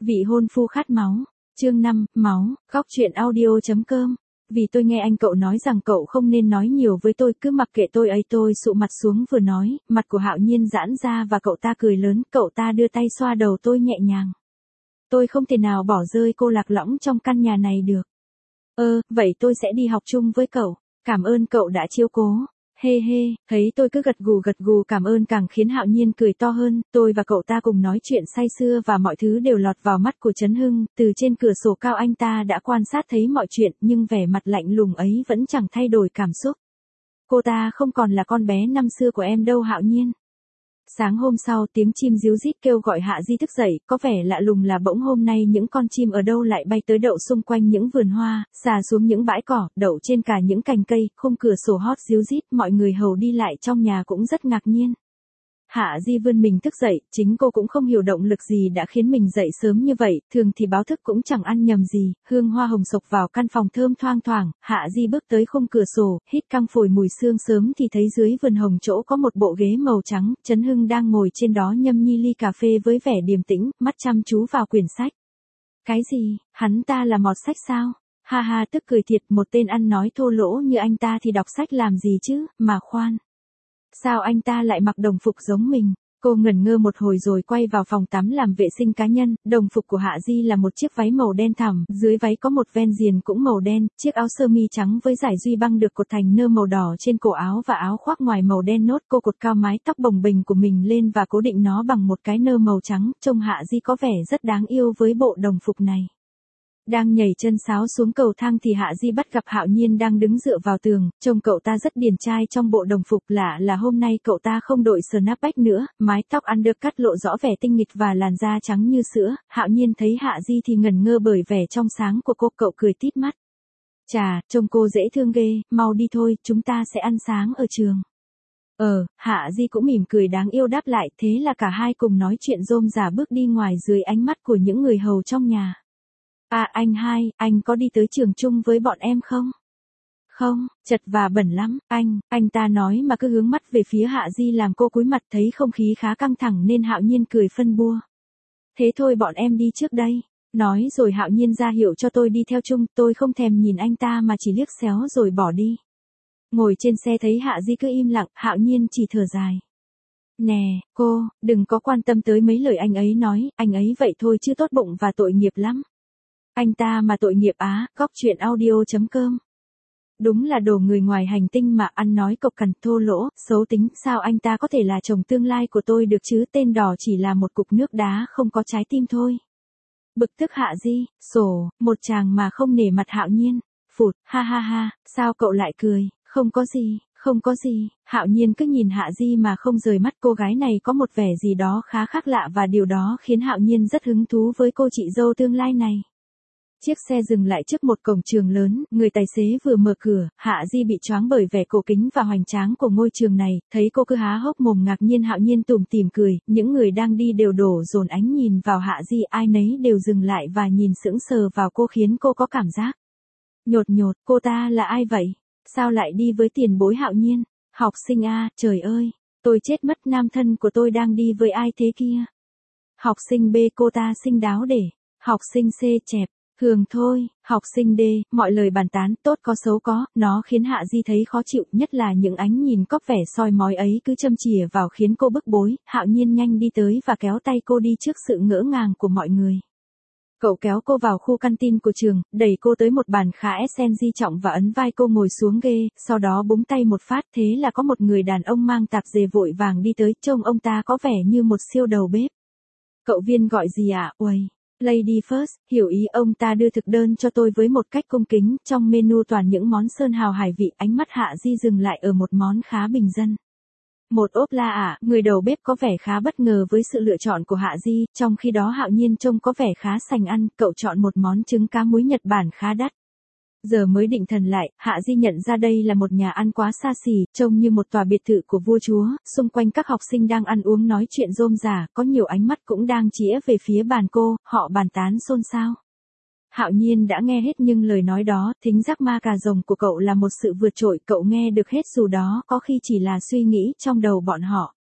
Vị hôn phu khát máu. Chương 5, máu, góc truyện audio.com. Vì tôi nghe anh cậu nói rằng cậu không nên nói nhiều với tôi, cứ mặc kệ tôi ấy. Tôi sụ mặt xuống vừa nói, mặt của Hạo Nhiên giãn ra và cậu ta cười lớn, cậu ta đưa tay xoa đầu tôi nhẹ nhàng. Tôi không thể nào bỏ rơi cô lạc lõng trong căn nhà này được. Vậy tôi sẽ đi học chung với cậu. Cảm ơn cậu đã chiếu cố. Hê hê, thấy tôi cứ gật gù cảm ơn càng khiến Hạo Nhiên cười to hơn. Tôi và cậu ta cùng nói chuyện say sưa và mọi thứ đều lọt vào mắt của Trấn Hưng. Từ trên cửa sổ cao anh ta đã quan sát thấy mọi chuyện, nhưng vẻ mặt lạnh lùng ấy vẫn chẳng thay đổi cảm xúc. Cô ta không còn là con bé năm xưa của em đâu Hạo Nhiên. Sáng hôm sau, tiếng chim ríu rít kêu gọi Hạ Di thức dậy, có vẻ lạ lùng là bỗng hôm nay những con chim ở đâu lại bay tới đậu xung quanh những vườn hoa, xà xuống những bãi cỏ, đậu trên cả những cành cây, khung cửa sổ hót ríu rít, mọi người hầu đi lại trong nhà cũng rất ngạc nhiên. Hạ Di vươn mình thức dậy, chính cô cũng không hiểu động lực gì đã khiến mình dậy sớm như vậy, thường thì báo thức cũng chẳng ăn nhầm gì, hương hoa hồng sộc vào căn phòng thơm thoang thoảng, Hạ Di bước tới khung cửa sổ, hít căng phổi mùi sương sớm thì thấy dưới vườn hồng chỗ có một bộ ghế màu trắng, Trấn Hưng đang ngồi trên đó nhâm nhi ly cà phê với vẻ điềm tĩnh, mắt chăm chú vào quyển sách. Cái gì, hắn ta là mọt sách sao? Ha ha, tức cười thiệt, một tên ăn nói thô lỗ như anh ta thì đọc sách làm gì chứ, mà khoan. Sao anh ta lại mặc đồng phục giống mình? Cô ngẩn ngơ một hồi rồi quay vào phòng tắm làm vệ sinh cá nhân. Đồng phục của Hạ Di là một chiếc váy màu đen thẳm, dưới váy có một ven viền cũng màu đen, chiếc áo sơ mi trắng với dải duy băng được cột thành nơ màu đỏ trên cổ áo và áo khoác ngoài màu đen nốt. Cô cột cao mái tóc bồng bềnh của mình lên và cố định nó bằng một cái nơ màu trắng, trông Hạ Di có vẻ rất đáng yêu với bộ đồng phục này. Đang nhảy chân sáo xuống cầu thang thì Hạ Di bắt gặp Hạo Nhiên đang đứng dựa vào tường, trông cậu ta rất điển trai trong bộ đồng phục, lạ là hôm nay cậu ta không đội snapback nữa, mái tóc undercut lộ rõ vẻ tinh nghịch và làn da trắng như sữa. Hạo Nhiên thấy Hạ Di thì ngẩn ngơ bởi vẻ trong sáng của cô, cậu cười tít mắt. Chà, trông cô dễ thương ghê, mau đi thôi, chúng ta sẽ ăn sáng ở trường. Hạ Di cũng mỉm cười đáng yêu đáp lại, thế là cả hai cùng nói chuyện rôm rả bước đi ngoài dưới ánh mắt của những người hầu trong nhà. Anh hai, anh có đi tới trường chung với bọn em không? Không, chật và bẩn lắm, anh ta nói mà cứ hướng mắt về phía Hạ Di làm cô cúi mặt, thấy không khí khá căng thẳng nên Hạo Nhiên cười phân bua. Thế thôi bọn em đi trước đây. Nói rồi Hạo Nhiên ra hiệu cho tôi đi theo chung, tôi không thèm nhìn anh ta mà chỉ liếc xéo rồi bỏ đi. Ngồi trên xe thấy Hạ Di cứ im lặng, Hạo Nhiên chỉ thở dài. Nè, cô, đừng có quan tâm tới mấy lời anh ấy nói, anh ấy vậy thôi chứ tốt bụng và tội nghiệp lắm. Anh ta mà tội nghiệp á, góc truyện audio.com. Đúng là đồ người ngoài hành tinh mà, ăn nói cộc cằn, thô lỗ, xấu tính, sao anh ta có thể là chồng tương lai của tôi được chứ, tên đỏ chỉ là một cục nước đá không có trái tim thôi. Bực tức Hạ Di, một chàng mà không nể mặt Hạo Nhiên. Phụt, ha ha ha, sao cậu lại cười, không có gì, Hạo Nhiên cứ nhìn Hạ Di mà không rời mắt, cô gái này có một vẻ gì đó khá khác lạ và điều đó khiến Hạo Nhiên rất hứng thú với cô chị dâu tương lai này. Chiếc xe dừng lại trước một cổng trường lớn, người tài xế vừa mở cửa, Hạ Di bị choáng bởi vẻ cổ kính và hoành tráng của ngôi trường này, thấy cô cứ há hốc mồm ngạc nhiên. Hạo Nhiên tủm tỉm cười, những người đang đi đều đổ dồn ánh nhìn vào Hạ Di, ai nấy đều dừng lại và nhìn sững sờ vào cô khiến cô có cảm giác nhột nhột, cô ta là ai vậy? Sao lại đi với tiền bối Hạo Nhiên? Học sinh A, trời ơi, tôi chết mất, nam thân của tôi đang đi với ai thế kia? Học sinh B, cô ta xinh đáo để. Học sinh C, chẹp. Thường thôi, học sinh D, mọi lời bàn tán, tốt có xấu có, nó khiến Hạ Di thấy khó chịu, nhất là những ánh nhìn cóc vẻ soi mói ấy cứ châm chìa vào khiến cô bức bối. Hạo Nhiên nhanh đi tới và kéo tay cô đi trước sự ngỡ ngàng của mọi người. Cậu kéo cô vào khu canteen của trường, đẩy cô tới một bàn khá SNG trọng và ấn vai cô ngồi xuống ghê, sau đó búng tay một phát, thế là có một người đàn ông mang tạp dề vội vàng đi tới, trông ông ta có vẻ như một siêu đầu bếp. Cậu Viên gọi gì ạ? Uầy. Lady first, hiểu ý. Ông ta đưa thực đơn cho tôi với một cách cung kính, trong menu toàn những món sơn hào hải vị. Ánh mắt Hạ Di dừng lại ở một món khá bình dân. Một ốp la ạ, người đầu bếp có vẻ khá bất ngờ với sự lựa chọn của Hạ Di, trong khi đó Hạo Nhiên trông có vẻ khá sành ăn, cậu chọn một món trứng cá muối Nhật Bản khá đắt. Giờ mới định thần lại, Hạ Di nhận ra đây là một nhà ăn quá xa xỉ, trông như một tòa biệt thự của vua chúa, xung quanh các học sinh đang ăn uống nói chuyện rôm rả, có nhiều ánh mắt cũng đang chĩa về phía bàn cô, họ bàn tán xôn xao. Hạo Nhiên đã nghe hết nhưng lời nói đó, thính giác ma cà rồng của cậu là một sự vượt trội, cậu nghe được hết dù đó có khi chỉ là suy nghĩ trong đầu bọn họ.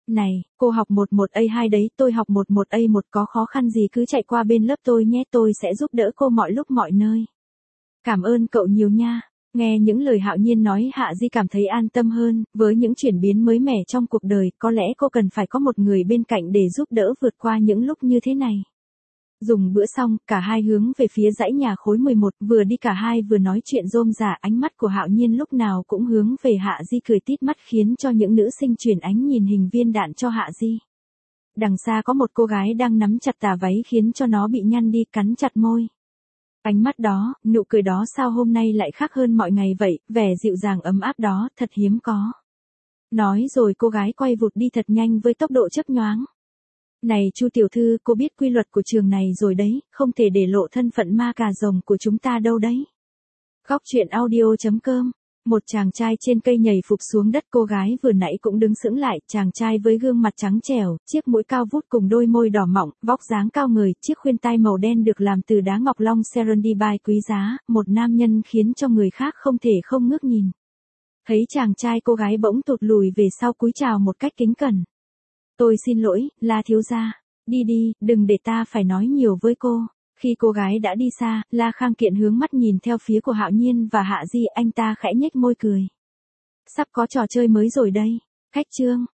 Này, cô học 11A2 đấy, tôi học 11A1 có khó khăn gì cứ chạy qua bên lớp tôi nhé, tôi sẽ giúp đỡ cô mọi lúc mọi nơi. Cảm ơn cậu nhiều nha. Nghe những lời Hạo Nhiên nói Hạ Di cảm thấy an tâm hơn, với những chuyển biến mới mẻ trong cuộc đời, có lẽ cô cần phải có một người bên cạnh để giúp đỡ vượt qua những lúc như thế này. Dùng bữa xong, cả hai hướng về phía dãy nhà khối 11, vừa đi cả hai vừa nói chuyện rôm rả, ánh mắt của Hạo Nhiên lúc nào cũng hướng về Hạ Di cười tít mắt khiến cho những nữ sinh chuyển ánh nhìn hình viên đạn cho Hạ Di. Đằng xa có một cô gái đang nắm chặt tà váy khiến cho nó bị nhăn đi, cắn chặt môi. Ánh mắt đó, nụ cười đó sao hôm nay lại khác hơn mọi ngày vậy, vẻ dịu dàng ấm áp đó, thật hiếm có. Nói rồi cô gái quay vụt đi thật nhanh với tốc độ chớp nhoáng. Này Chu tiểu thư, cô biết quy luật của trường này rồi đấy, không thể để lộ thân phận ma cà rồng của chúng ta đâu đấy. Góc truyện audio.com. Một chàng trai trên cây nhảy phục xuống đất, cô gái vừa nãy cũng đứng sững lại, chàng trai với gương mặt trắng trẻo, chiếc mũi cao vút cùng đôi môi đỏ mọng, vóc dáng cao người, chiếc khuyên tai màu đen được làm từ đá ngọc long serendipity quý giá, một nam nhân khiến cho người khác không thể không ngước nhìn. Thấy chàng trai cô gái bỗng tụt lùi về sau cúi chào một cách kính cẩn. Tôi xin lỗi, La thiếu gia. Đi đi, đừng để ta phải nói nhiều với cô. Khi cô gái đã đi xa, La Khang Kiện hướng mắt nhìn theo phía của Hạo Nhiên và Hạ Di, anh ta khẽ nhếch môi cười. Sắp có trò chơi mới rồi đây. Khách trương.